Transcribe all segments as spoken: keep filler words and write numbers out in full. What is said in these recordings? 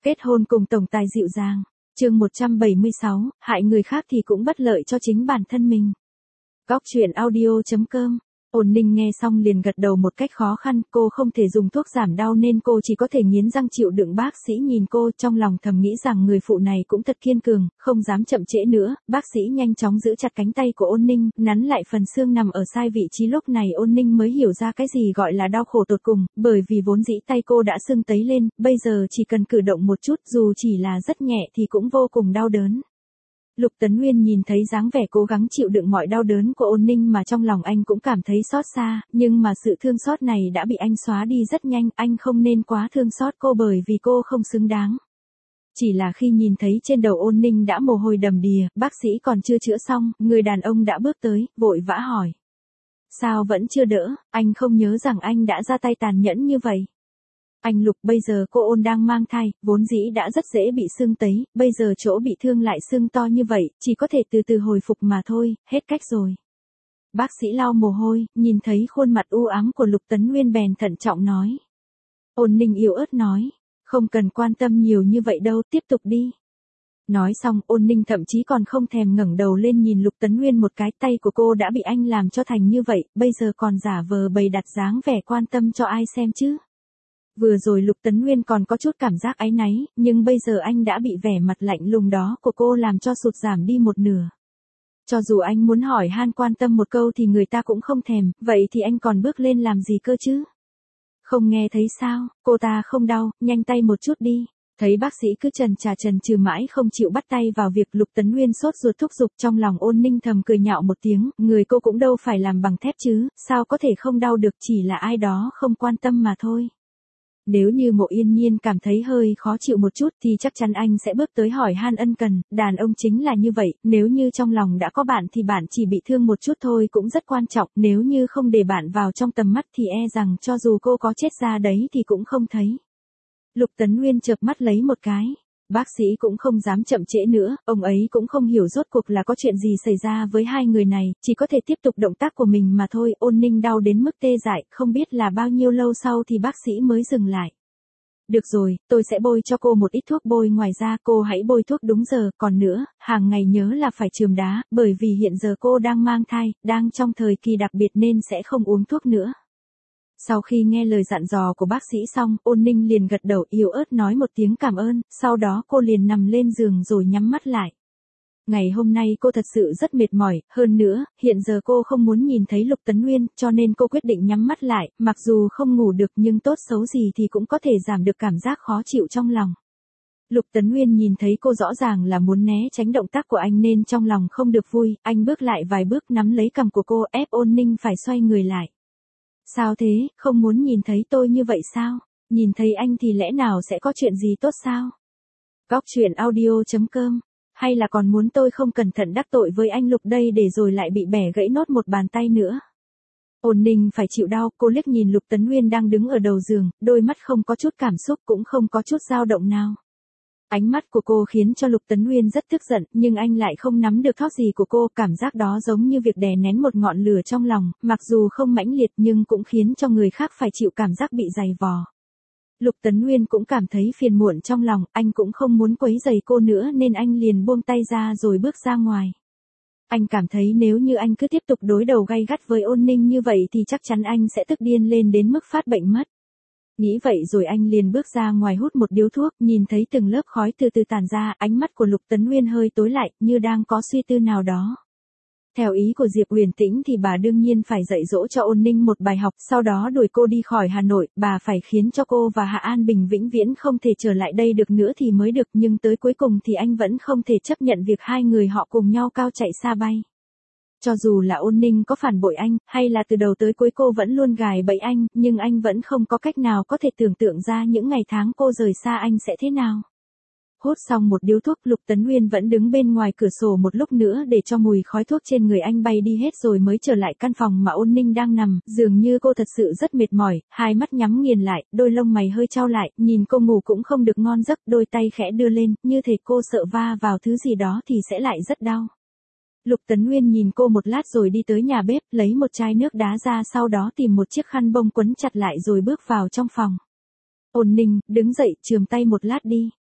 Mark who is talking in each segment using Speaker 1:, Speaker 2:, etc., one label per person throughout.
Speaker 1: Kết hôn cùng tổng tài dịu dàng. Chương một trăm bảy mươi sáu, hại người khác thì cũng bất lợi cho chính bản thân mình. Góc truyện audio chấm com. Ôn Ninh nghe xong liền gật đầu một cách khó khăn, cô không thể dùng thuốc giảm đau nên cô chỉ có thể nghiến răng chịu đựng. Bác sĩ nhìn cô trong lòng thầm nghĩ rằng người phụ này cũng thật kiên cường, không dám chậm trễ nữa. Bác sĩ nhanh chóng giữ chặt cánh tay của Ôn Ninh, nắn lại phần xương nằm ở sai vị trí. Lúc này Ôn Ninh mới hiểu ra cái gì gọi là đau khổ tột cùng, bởi vì vốn dĩ tay cô đã sưng tấy lên, bây giờ chỉ cần cử động một chút dù chỉ là rất nhẹ thì cũng vô cùng đau đớn. Lục Tấn Nguyên nhìn thấy dáng vẻ cố gắng chịu đựng mọi đau đớn của Ôn Ninh mà trong lòng anh cũng cảm thấy xót xa, nhưng mà sự thương xót này đã bị anh xóa đi rất nhanh. Anh không nên quá thương xót cô bởi vì cô không xứng đáng. Chỉ là khi nhìn thấy trên đầu Ôn Ninh đã mồ hôi đầm đìa, bác sĩ còn chưa chữa xong, người đàn ông đã bước tới, vội vã hỏi. Sao vẫn chưa đỡ, anh không nhớ rằng anh đã ra tay tàn nhẫn như vậy. Anh Lục, bây giờ cô Ôn đang mang thai, vốn dĩ đã rất dễ bị sưng tấy, bây giờ chỗ bị thương lại sưng to như vậy, chỉ có thể từ từ hồi phục mà thôi, hết cách rồi. Bác sĩ lau mồ hôi, nhìn thấy khuôn mặt u ám của Lục Tấn Nguyên bèn thận trọng nói. Ôn Ninh yếu ớt nói, không cần quan tâm nhiều như vậy đâu, tiếp tục đi. Nói xong, Ôn Ninh thậm chí còn không thèm ngẩng đầu lên nhìn Lục Tấn Nguyên một cái. Tay của cô đã bị anh làm cho thành như vậy, bây giờ còn giả vờ bày đặt dáng vẻ quan tâm cho ai xem chứ. Vừa rồi Lục Tấn Nguyên còn có chút cảm giác áy náy, nhưng bây giờ anh đã bị vẻ mặt lạnh lùng đó của cô làm cho sụt giảm đi một nửa. Cho dù anh muốn hỏi han quan tâm một câu thì người ta cũng không thèm, vậy thì anh còn bước lên làm gì cơ chứ? Không nghe thấy sao, cô ta không đau, nhanh tay một chút đi. Thấy bác sĩ cứ chần chà chần chừ mãi không chịu bắt tay vào việc, Lục Tấn Nguyên sốt ruột thúc giục. Trong lòng Ôn Ninh thầm cười nhạo một tiếng, người cô cũng đâu phải làm bằng thép chứ, sao có thể không đau được, chỉ là ai đó không quan tâm mà thôi. Nếu như Mộ Yên Nhiên cảm thấy hơi khó chịu một chút thì chắc chắn anh sẽ bước tới hỏi han ân cần, đàn ông chính là như vậy, nếu như trong lòng đã có bạn thì bạn chỉ bị thương một chút thôi cũng rất quan trọng, nếu như không để bạn vào trong tầm mắt thì e rằng cho dù cô có chết ra đấy thì cũng không thấy. Lục Tấn Nguyên chợp mắt lấy một cái. Bác sĩ cũng không dám chậm trễ nữa, ông ấy cũng không hiểu rốt cuộc là có chuyện gì xảy ra với hai người này, chỉ có thể tiếp tục động tác của mình mà thôi. Ôn Ninh đau đến mức tê dại, không biết là bao nhiêu lâu sau thì bác sĩ mới dừng lại. Được rồi, tôi sẽ bôi cho cô một ít thuốc bôi, ngoài ra cô hãy bôi thuốc đúng giờ, còn nữa, hàng ngày nhớ là phải chườm đá, bởi vì hiện giờ cô đang mang thai, đang trong thời kỳ đặc biệt nên sẽ không uống thuốc nữa. Sau khi nghe lời dặn dò của bác sĩ xong, Ôn Ninh liền gật đầu yếu ớt nói một tiếng cảm ơn, sau đó cô liền nằm lên giường rồi nhắm mắt lại. Ngày hôm nay cô thật sự rất mệt mỏi, hơn nữa, hiện giờ cô không muốn nhìn thấy Lục Tấn Nguyên, cho nên cô quyết định nhắm mắt lại, mặc dù không ngủ được nhưng tốt xấu gì thì cũng có thể giảm được cảm giác khó chịu trong lòng. Lục Tấn Nguyên nhìn thấy cô rõ ràng là muốn né tránh động tác của anh nên trong lòng không được vui, anh bước lại vài bước nắm lấy cằm của cô ép Ôn Ninh phải xoay người lại. Sao thế, không muốn nhìn thấy tôi như vậy sao? Nhìn thấy anh thì lẽ nào sẽ có chuyện gì tốt sao? Góc truyện audio chấm com. Hay là còn muốn tôi không cẩn thận đắc tội với anh Lục đây để rồi lại bị bẻ gãy nốt một bàn tay nữa? Ôn Ninh phải chịu đau, cô liếc nhìn Lục Tấn Nguyên đang đứng ở đầu giường, đôi mắt không có chút cảm xúc cũng không có chút dao động nào. Ánh mắt của cô khiến cho Lục Tấn Nguyên rất tức giận, nhưng anh lại không nắm được thót gì của cô, cảm giác đó giống như việc đè nén một ngọn lửa trong lòng, mặc dù không mãnh liệt nhưng cũng khiến cho người khác phải chịu cảm giác bị dày vò. Lục Tấn Nguyên cũng cảm thấy phiền muộn trong lòng, anh cũng không muốn quấy rầy cô nữa nên anh liền buông tay ra rồi bước ra ngoài. Anh cảm thấy nếu như anh cứ tiếp tục đối đầu gay gắt với Ôn Ninh như vậy thì chắc chắn anh sẽ tức điên lên đến mức phát bệnh mất. Nghĩ vậy rồi anh liền bước ra ngoài hút một điếu thuốc, nhìn thấy từng lớp khói từ từ tàn ra, ánh mắt của Lục Tấn Nguyên hơi tối lại, như đang có suy tư nào đó. Theo ý của Diệp Huyền Tĩnh thì bà đương nhiên phải dạy dỗ cho Ôn Ninh một bài học, sau đó đuổi cô đi khỏi Hà Nội, bà phải khiến cho cô và Hạ An Bình vĩnh viễn không thể trở lại đây được nữa thì mới được, nhưng tới cuối cùng thì anh vẫn không thể chấp nhận việc hai người họ cùng nhau cao chạy xa bay. Cho dù là Ôn Ninh có phản bội anh, hay là từ đầu tới cuối cô vẫn luôn gài bẫy anh, nhưng anh vẫn không có cách nào có thể tưởng tượng ra những ngày tháng cô rời xa anh sẽ thế nào. Hút xong một điếu thuốc, Lục Tấn Nguyên vẫn đứng bên ngoài cửa sổ một lúc nữa để cho mùi khói thuốc trên người anh bay đi hết rồi mới trở lại căn phòng mà Ôn Ninh đang nằm, dường như cô thật sự rất mệt mỏi, hai mắt nhắm nghiền lại, đôi lông mày hơi chau lại, nhìn cô ngủ cũng không được ngon giấc, đôi tay khẽ đưa lên, như thể cô sợ va vào thứ gì đó thì sẽ lại rất đau. Lục Tấn Nguyên nhìn cô một lát rồi đi tới nhà bếp, lấy một chai nước đá ra, sau đó tìm một chiếc khăn bông quấn chặt lại rồi bước vào trong phòng. Ôn Ninh, đứng dậy, chườm tay một lát đi.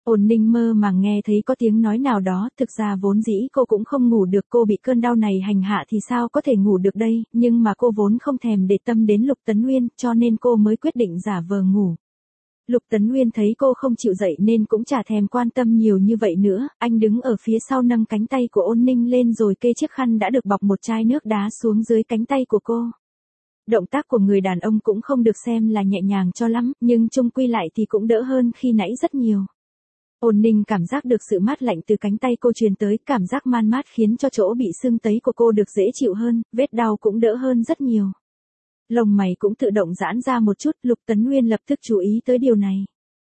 Speaker 1: Ôn Ninh mơ màng nghe thấy có tiếng nói nào đó, thực ra vốn dĩ cô cũng không ngủ được, cô bị cơn đau này hành hạ thì sao có thể ngủ được đây, nhưng mà cô vốn không thèm để tâm đến Lục Tấn Nguyên, cho nên cô mới quyết định giả vờ ngủ. Lục Tấn Nguyên thấy cô không chịu dậy nên cũng chả thèm quan tâm nhiều như vậy nữa, anh đứng ở phía sau nâng cánh tay của Ôn Ninh lên rồi kê chiếc khăn đã được bọc một chai nước đá xuống dưới cánh tay của cô. Động tác của người đàn ông cũng không được xem là nhẹ nhàng cho lắm, nhưng chung quy lại thì cũng đỡ hơn khi nãy rất nhiều. Ôn Ninh cảm giác được sự mát lạnh từ cánh tay cô truyền tới, cảm giác man mát khiến cho chỗ bị sưng tấy của cô được dễ chịu hơn, vết đau cũng đỡ hơn rất nhiều. Lông mày cũng tự động giãn ra một chút, Lục Tấn Nguyên lập tức chú ý tới điều này.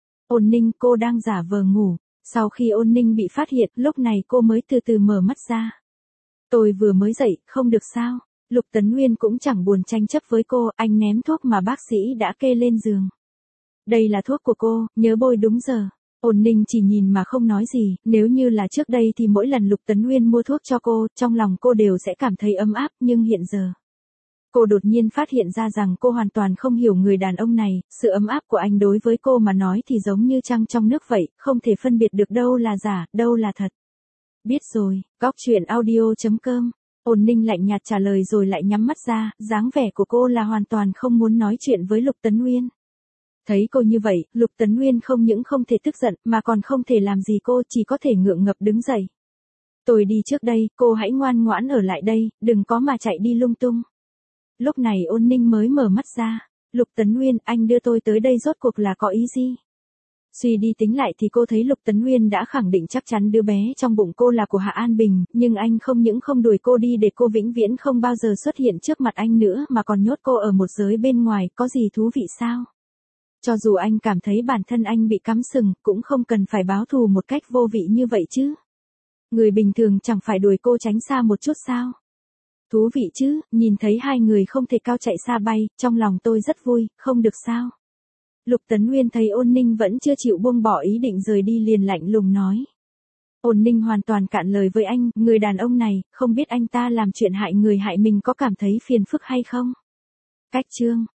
Speaker 1: Ôn Ninh, cô đang giả vờ ngủ. Sau khi Ôn Ninh bị phát hiện, lúc này cô mới từ từ mở mắt ra. Tôi vừa mới dậy, không được sao? Lục Tấn Nguyên cũng chẳng buồn tranh chấp với cô, anh ném thuốc mà bác sĩ đã kê lên giường. Đây là thuốc của cô, nhớ bôi đúng giờ. Ôn Ninh chỉ nhìn mà không nói gì, nếu như là trước đây thì mỗi lần Lục Tấn Nguyên mua thuốc cho cô, trong lòng cô đều sẽ cảm thấy ấm áp, nhưng hiện giờ. Cô đột nhiên phát hiện ra rằng cô hoàn toàn không hiểu người đàn ông này, sự ấm áp của anh đối với cô mà nói thì giống như trăng trong nước vậy, không thể phân biệt được đâu là giả, đâu là thật. Biết rồi, góc truyện audio chấm com. Ôn Ninh lạnh nhạt trả lời rồi lại nhắm mắt ra, dáng vẻ của cô là hoàn toàn không muốn nói chuyện với Lục Tấn Nguyên. Thấy cô như vậy, Lục Tấn Nguyên không những không thể tức giận, mà còn không thể làm gì cô, chỉ có thể ngượng ngập đứng dậy. Tôi đi trước đây, cô hãy ngoan ngoãn ở lại đây, đừng có mà chạy đi lung tung. Lúc này Ôn Ninh mới mở mắt ra. Lục Tấn Nguyên, anh đưa tôi tới đây rốt cuộc là có ý gì? Suy đi tính lại thì cô thấy Lục Tấn Nguyên đã khẳng định chắc chắn đứa bé trong bụng cô là của Hạ An Bình, nhưng anh không những không đuổi cô đi để cô vĩnh viễn không bao giờ xuất hiện trước mặt anh nữa mà còn nhốt cô ở một giới bên ngoài, có gì thú vị sao? Cho dù anh cảm thấy bản thân anh bị cắm sừng, cũng không cần phải báo thù một cách vô vị như vậy chứ. Người bình thường chẳng phải đuổi cô tránh xa một chút sao? Thú vị chứ, nhìn thấy hai người không thể cao chạy xa bay, trong lòng tôi rất vui, không được sao? Lục Tấn Nguyên thấy Ôn Ninh vẫn chưa chịu buông bỏ ý định rời đi liền lạnh lùng nói. Ôn Ninh hoàn toàn cạn lời với anh, người đàn ông này, không biết anh ta làm chuyện hại người hại mình có cảm thấy phiền phức hay không? Cách chương